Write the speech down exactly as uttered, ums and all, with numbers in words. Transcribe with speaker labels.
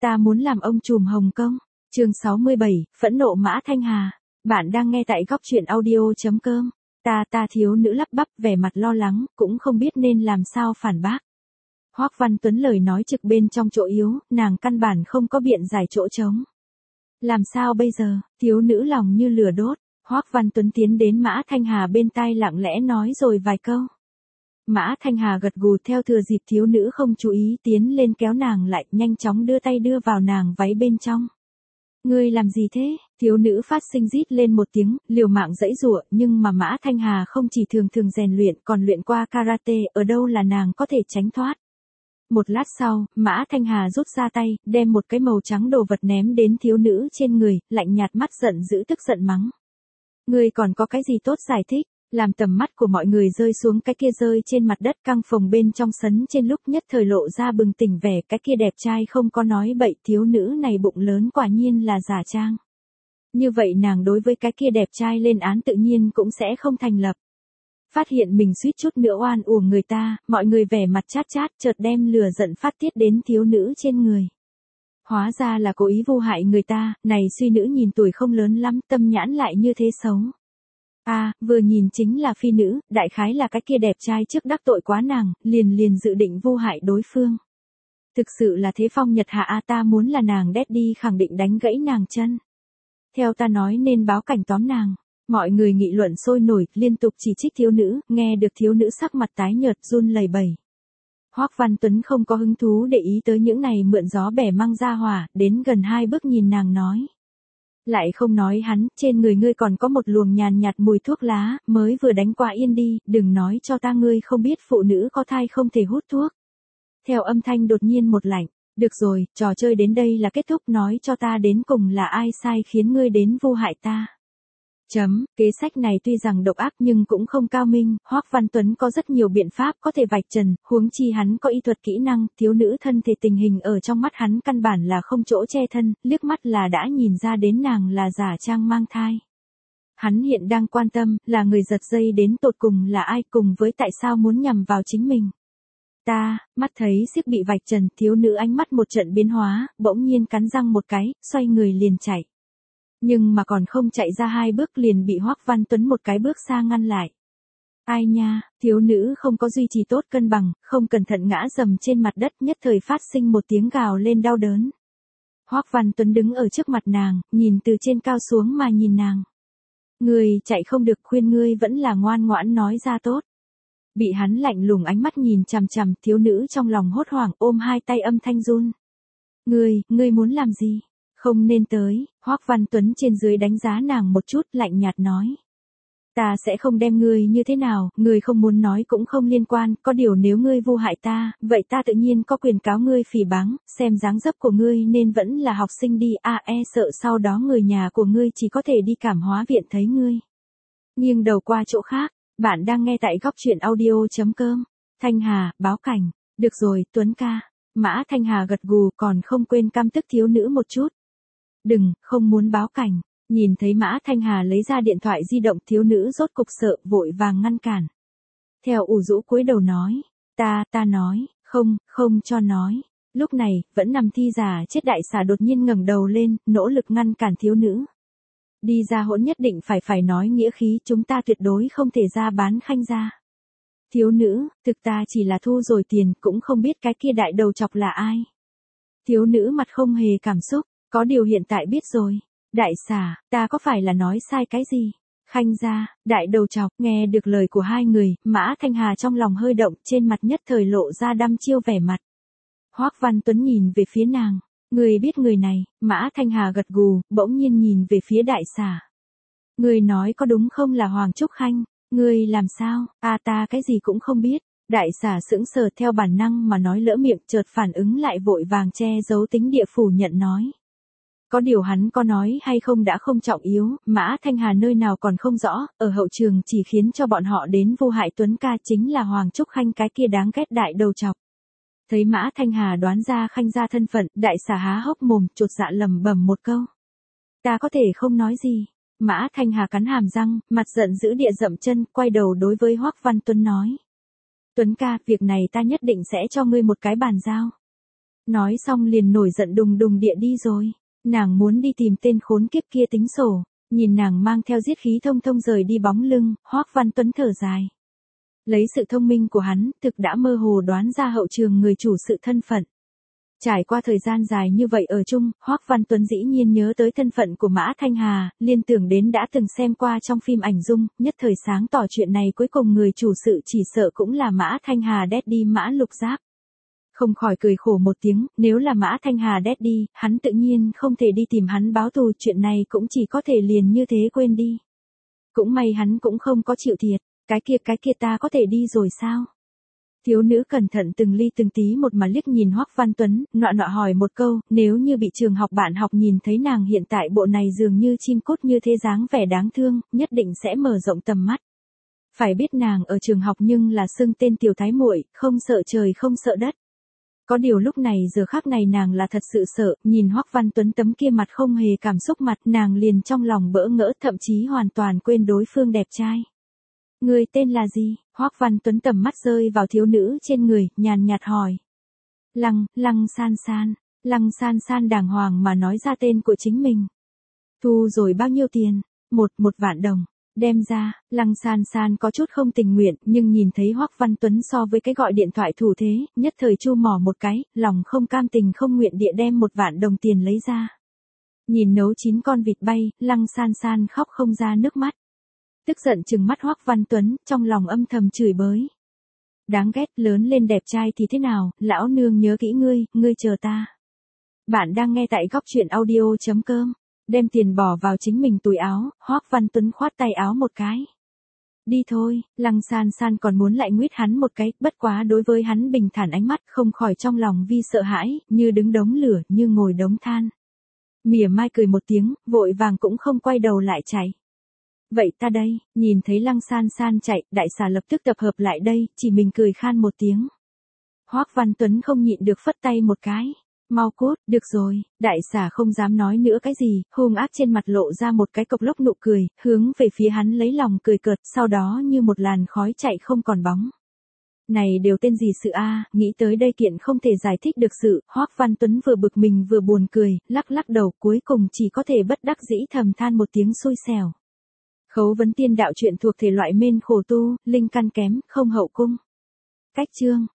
Speaker 1: Ta muốn làm ông trùm Hồng Kông. Chương sáu mươi bảy, phẫn nộ Mã Thanh Hà. Bạn đang nghe tại góc truyện audio chấm com. Ta ta thiếu nữ lắp bắp vẻ mặt lo lắng, cũng không biết nên làm sao phản bác. Hoắc Văn Tuấn lời nói trực bên trong chỗ yếu, nàng căn bản không có biện giải chỗ trống. Làm sao bây giờ, thiếu nữ lòng như lửa đốt. Hoắc Văn Tuấn tiến đến Mã Thanh Hà bên tai lặng lẽ nói rồi vài câu. Mã Thanh Hà gật gù theo thừa dịp thiếu nữ không chú ý tiến lên kéo nàng lại, nhanh chóng đưa tay đưa vào nàng váy bên trong. Ngươi làm gì thế? Thiếu nữ phát sinh rít lên một tiếng, liều mạng giãy giụa, nhưng mà Mã Thanh Hà không chỉ thường thường rèn luyện còn luyện qua karate, ở đâu là nàng có thể tránh thoát. Một lát sau, Mã Thanh Hà rút ra tay, đem một cái màu trắng đồ vật ném đến thiếu nữ trên người, lạnh nhạt mắt giận dữ tức giận mắng. Ngươi còn có cái gì tốt giải thích? Làm tầm mắt của mọi người rơi xuống cái kia rơi trên mặt đất căng phồng bên trong sấn trên lúc nhất thời lộ ra bừng tỉnh vẻ cái kia đẹp trai không có nói bậy, thiếu nữ này bụng lớn quả nhiên là giả trang. Như vậy nàng đối với cái kia đẹp trai lên án tự nhiên cũng sẽ không thành lập. Phát hiện mình suýt chút nữa oan uổng người ta, mọi người vẻ mặt chát chát chợt đem lửa giận phát tiết đến thiếu nữ trên người. Hóa ra là cố ý vu hại người ta, này suy nữ nhìn tuổi không lớn lắm, tâm nhãn lại như thế xấu. A, à, vừa nhìn chính là phi nữ, đại khái là cái kia đẹp trai trước đắc tội quá nàng, liền liền dự định vu hại đối phương. Thực sự là thế phong nhật hạ a, ta muốn là nàng đét đi khẳng định đánh gãy nàng chân. Theo ta nói nên báo cảnh tóm nàng. Mọi người nghị luận sôi nổi, liên tục chỉ trích thiếu nữ, nghe được thiếu nữ sắc mặt tái nhợt run lẩy bẩy. Hoắc Văn Tuấn không có hứng thú để ý tới những này mượn gió bẻ măng ra hỏa, đến gần hai bước nhìn nàng nói. Lại không nói hắn, trên người ngươi còn có một luồng nhàn nhạt mùi thuốc lá, mới vừa đánh qua yên đi, đừng nói cho ta ngươi không biết phụ nữ có thai không thể hút thuốc. Theo âm thanh đột nhiên một lạnh, được rồi, trò chơi đến đây là kết thúc, nói cho ta đến cùng là ai sai khiến ngươi đến vu hại ta. Chấm, kế sách này tuy rằng độc ác nhưng cũng không cao minh, Hoắc Văn Tuấn có rất nhiều biện pháp có thể vạch trần, huống chi hắn có y thuật kỹ năng, thiếu nữ thân thể tình hình ở trong mắt hắn căn bản là không chỗ che thân, liếc mắt là đã nhìn ra đến nàng là giả trang mang thai. Hắn hiện đang quan tâm, là người giật dây đến tột cùng là ai cùng với tại sao muốn nhằm vào chính mình. Ta, mắt thấy xiếc bị vạch trần, thiếu nữ ánh mắt một trận biến hóa, bỗng nhiên cắn răng một cái, xoay người liền chạy. Nhưng mà còn không chạy ra hai bước liền bị Hoắc Văn Tuấn một cái bước xa ngăn lại. Ai nha, thiếu nữ không có duy trì tốt cân bằng, không cẩn thận ngã dầm trên mặt đất, nhất thời phát sinh một tiếng gào lên đau đớn. Hoắc Văn Tuấn đứng ở trước mặt nàng, nhìn từ trên cao xuống mà nhìn nàng. Ngươi chạy không được, khuyên ngươi vẫn là ngoan ngoãn nói ra tốt. Bị hắn lạnh lùng ánh mắt nhìn chằm chằm, thiếu nữ trong lòng hốt hoảng ôm hai tay âm thanh run. Ngươi, ngươi muốn làm gì? Không nên tới, Hoắc Văn Tuấn trên dưới đánh giá nàng một chút, lạnh nhạt nói. Ta sẽ không đem ngươi như thế nào, ngươi không muốn nói cũng không liên quan, có điều nếu ngươi vu hại ta, vậy ta tự nhiên có quyền cáo ngươi phỉ báng, xem dáng dấp của ngươi nên vẫn là học sinh đi, a e sợ sau đó người nhà của ngươi chỉ có thể đi cảm hóa viện thấy ngươi. Nghiêng đầu qua chỗ khác, bạn đang nghe tại góc truyện audio chấm com. Thanh Hà, báo cảnh, được rồi, Tuấn ca. Mã Thanh Hà gật gù còn không quên căm tức thiếu nữ một chút. Đừng, không muốn báo cảnh. Nhìn thấy Mã Thanh Hà lấy ra điện thoại di động, thiếu nữ rốt cục sợ, vội vàng ngăn cản. Theo ủ rũ cúi đầu nói, ta, ta nói, không, không cho nói. Lúc này, vẫn nằm thi giả chết đại xà đột nhiên ngẩng đầu lên, nỗ lực ngăn cản thiếu nữ. Đi ra hỗn nhất định phải phải nói nghĩa khí, chúng ta tuyệt đối không thể ra bán khanh ra. Thiếu nữ, thực ta chỉ là thu rồi tiền, cũng không biết cái kia đại đầu chọc là ai. Thiếu nữ mặt không hề cảm xúc. Có điều hiện tại biết rồi. Đại xà, ta có phải là nói sai cái gì? Khanh gia, đại đầu chọc, nghe được lời của hai người, Mã Thanh Hà trong lòng hơi động, trên mặt nhất thời lộ ra đăm chiêu vẻ mặt. Hoắc Văn Tuấn nhìn về phía nàng, người biết người này, Mã Thanh Hà gật gù, bỗng nhiên nhìn về phía đại xà. Người nói có đúng không là Hoàng Trúc Khanh, người làm sao, à ta cái gì cũng không biết. Đại xà sững sờ theo bản năng mà nói lỡ miệng, chợt phản ứng lại vội vàng che giấu tính địa phủ nhận nói. Có điều hắn có nói hay không đã không trọng yếu, Mã Thanh Hà nơi nào còn không rõ, ở hậu trường chỉ khiến cho bọn họ đến vu hại Tuấn ca chính là Hoàng Trúc Khanh cái kia đáng ghét đại đầu chọc. Thấy Mã Thanh Hà đoán ra Khanh ra thân phận, đại xà há hốc mồm, chột dạ lẩm bẩm một câu. Ta có thể không nói gì. Mã Thanh Hà cắn hàm răng, mặt giận dữ địa dậm chân, quay đầu đối với Hoắc Văn Tuấn nói. Tuấn ca, việc này ta nhất định sẽ cho ngươi một cái bàn giao. Nói xong liền nổi giận đùng đùng địa đi rồi. Nàng muốn đi tìm tên khốn kiếp kia tính sổ. Nhìn nàng mang theo giết khí thông thông rời đi bóng lưng, Hoắc Văn Tuấn thở dài. Lấy sự thông minh của hắn, thực đã mơ hồ đoán ra hậu trường người chủ sự thân phận. Trải qua thời gian dài như vậy ở chung, Hoắc Văn Tuấn dĩ nhiên nhớ tới thân phận của Mã Thanh Hà, liên tưởng đến đã từng xem qua trong phim ảnh dung, nhất thời sáng tỏ chuyện này cuối cùng người chủ sự chỉ sợ cũng là Mã Thanh Hà Daddy Mã Lục Giáp. Không khỏi cười khổ một tiếng, nếu là Mã Thanh Hà Daddy, hắn tự nhiên không thể đi tìm hắn báo thù, chuyện này cũng chỉ có thể liền như thế quên đi. Cũng may hắn cũng không có chịu thiệt, cái kia cái kia ta có thể đi rồi sao? Thiếu nữ cẩn thận từng ly từng tí một mà liếc nhìn Hoắc Văn Tuấn, nọa nọa hỏi một câu, nếu như bị trường học bạn học nhìn thấy nàng hiện tại bộ này dường như chim cút như thế dáng vẻ đáng thương, nhất định sẽ mở rộng tầm mắt. Phải biết nàng ở trường học nhưng là xưng tên tiểu thái muội, không sợ trời không sợ đất. Có điều lúc này giờ khắc này nàng là thật sự sợ, nhìn Hoắc Văn Tuấn tấm kia mặt không hề cảm xúc mặt, nàng liền trong lòng bỡ ngỡ, thậm chí hoàn toàn quên đối phương đẹp trai. Người tên là gì? Hoắc Văn Tuấn tầm mắt rơi vào thiếu nữ trên người, nhàn nhạt hỏi. Lăng, Lăng San San. Lăng San San đàng hoàng mà nói ra tên của chính mình. Thu rồi bao nhiêu tiền? Một, một vạn đồng. Đem ra, Lăng San San có chút không tình nguyện, nhưng nhìn thấy Hoắc Văn Tuấn so với cái gọi điện thoại thủ thế, nhất thời chu mỏ một cái, lòng không cam tình không nguyện địa đem một vạn đồng tiền lấy ra. Nhìn nấu chín con vịt bay, Lăng San San khóc không ra nước mắt. Tức giận trừng mắt Hoắc Văn Tuấn, trong lòng âm thầm chửi bới. Đáng ghét, lớn lên đẹp trai thì thế nào, lão nương nhớ kỹ ngươi, ngươi chờ ta. Bạn đang nghe tại góc truyện audio chấm com. Đem tiền bỏ vào chính mình túi áo, Hoắc Văn Tuấn khoát tay áo một cái. Đi thôi, Lăng San San còn muốn lại nguyết hắn một cái, bất quá đối với hắn bình thản ánh mắt không khỏi trong lòng vi sợ hãi, như đứng đống lửa, như ngồi đống than. Mỉa mai cười một tiếng, vội vàng cũng không quay đầu lại chạy. Vậy ta đây, nhìn thấy Lăng San San chạy, đại xà lập tức tập hợp lại đây, chỉ mình cười khan một tiếng. Hoắc Văn Tuấn không nhịn được phất tay một cái. Mau cút, được rồi, đại xà không dám nói nữa cái gì, hung ác trên mặt lộ ra một cái cộc lốc nụ cười, hướng về phía hắn lấy lòng cười cợt, sau đó như một làn khói chạy không còn bóng. Này đều tên gì sự a? Nghĩ tới đây kiện không thể giải thích được sự, Hoắc Văn Tuấn vừa bực mình vừa buồn cười, lắc lắc đầu, cuối cùng chỉ có thể bất đắc dĩ thầm than một tiếng xui xẻo. Khấu vấn tiên đạo truyện thuộc thể loại mên khổ tu, linh căn kém, không hậu cung. Cách chương